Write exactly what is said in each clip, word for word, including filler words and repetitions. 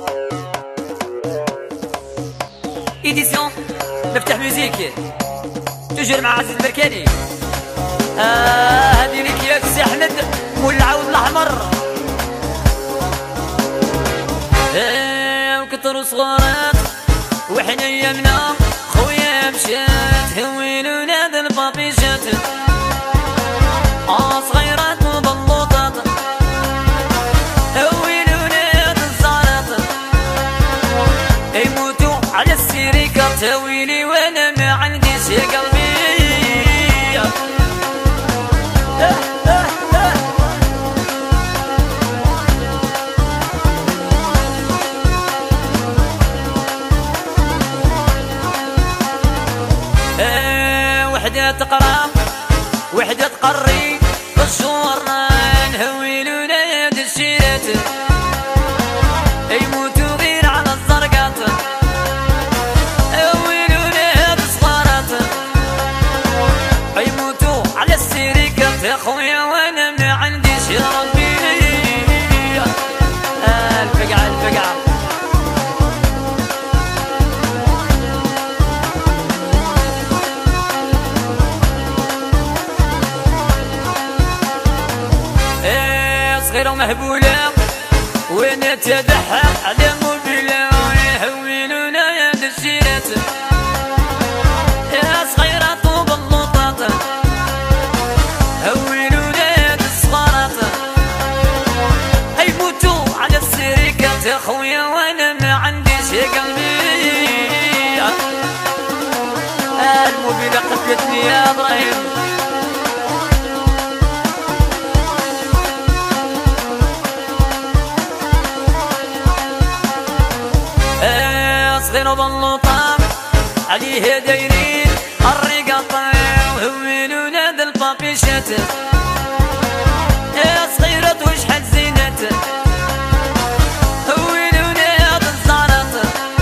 إيديسيون مفتاح ميوزيك تجر مع عزيز البركاني. آه هادي ليك يا سي أحمد والعود الأحمر. آه وكتروا صغارات وحنا يمنا خويا مشات هوينو نادى البابيشات. آه صغيرات وبلوطات هوينو نادى الزارات يموتوا على السيريكات ويلي وانا ما عنديش قلبي. وحدة تقرا وحدة تقري بالجورنان هويلو ناد الشيرات يموتوا غير على الزرقات هويلو ناد الصغارات يموتوا على السيريكات يا خويا وانا ما عنديش يا ربي. الفقعة الفقعة صغيرة ومهبولة وانا تضحك على موبيلة يهوينونا يا دشيرات يا صغيرة وبلوطات هوينونا يا الصغارات يموتوا على السيريكات يا خويا وانا ما عنديش قلبي. الموبيلة قتلتني يا ابراهيم. صغير وبلوطة عليه دايرين الرقاطة وهوينو نادى البابيشات يا صغيرة وشحال زينات هوينو نادى الزارات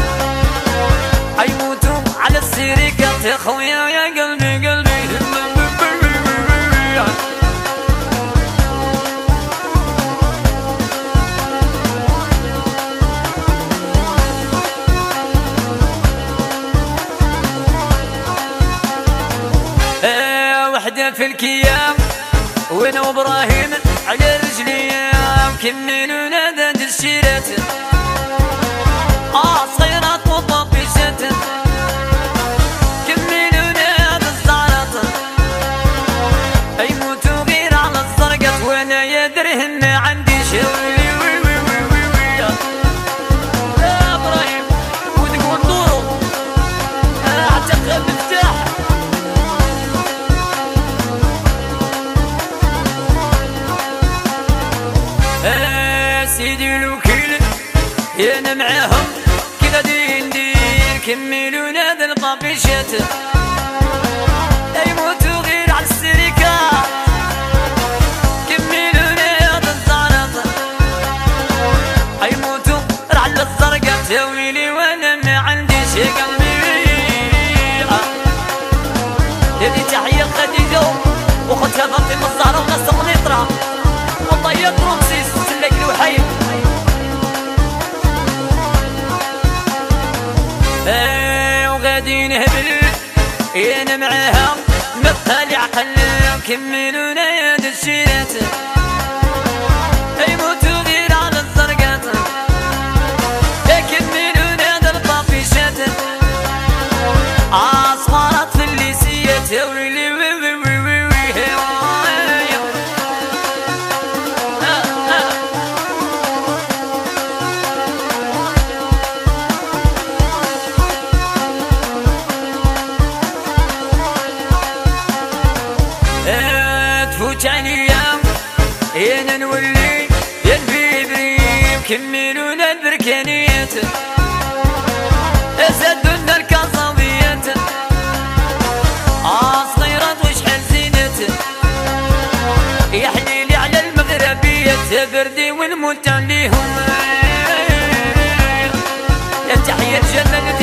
يموتوا على السيريكات يا خويا يا قلبي قلبي. وحدة في الكيام وانا وابراهيم على رجليام كملوا نادى الشيرات اه صغيرات وطبيشات كملوا نادى الزعرات يموتوا غير على الزرقات وانا يا درهم ما عنديش. يا ابراهيم ودك وندورو اعتقد مفتاح سيدي الوكيل انا معاهم كذا دي ندير كملوا نادى البابيشات يموتوا غير على السيريكات كملوا نادى الزعرات يموتوا على الزرقات يا ويلي وانا ما عنديش قلبي. هذه تحية خديجة وخدها فاطمة الزهراء وناس قنيطرة وطيب رمسيس سلك الوحيد. ايه وغادي نهبل انا معاها مبقى لي عقل كملوا نادى الشيرات يموتوا غير على الزرقات كملوا نادى البابيشات اه صغارات في الليسيات يا ويلي انا نولي يا البيبريم كملونا البركانيات اسدونا الكظميات اه صغيرات وشحال زينات يا حليلي على المغربيات بردي ونموت عليهم. يا تحية الجنة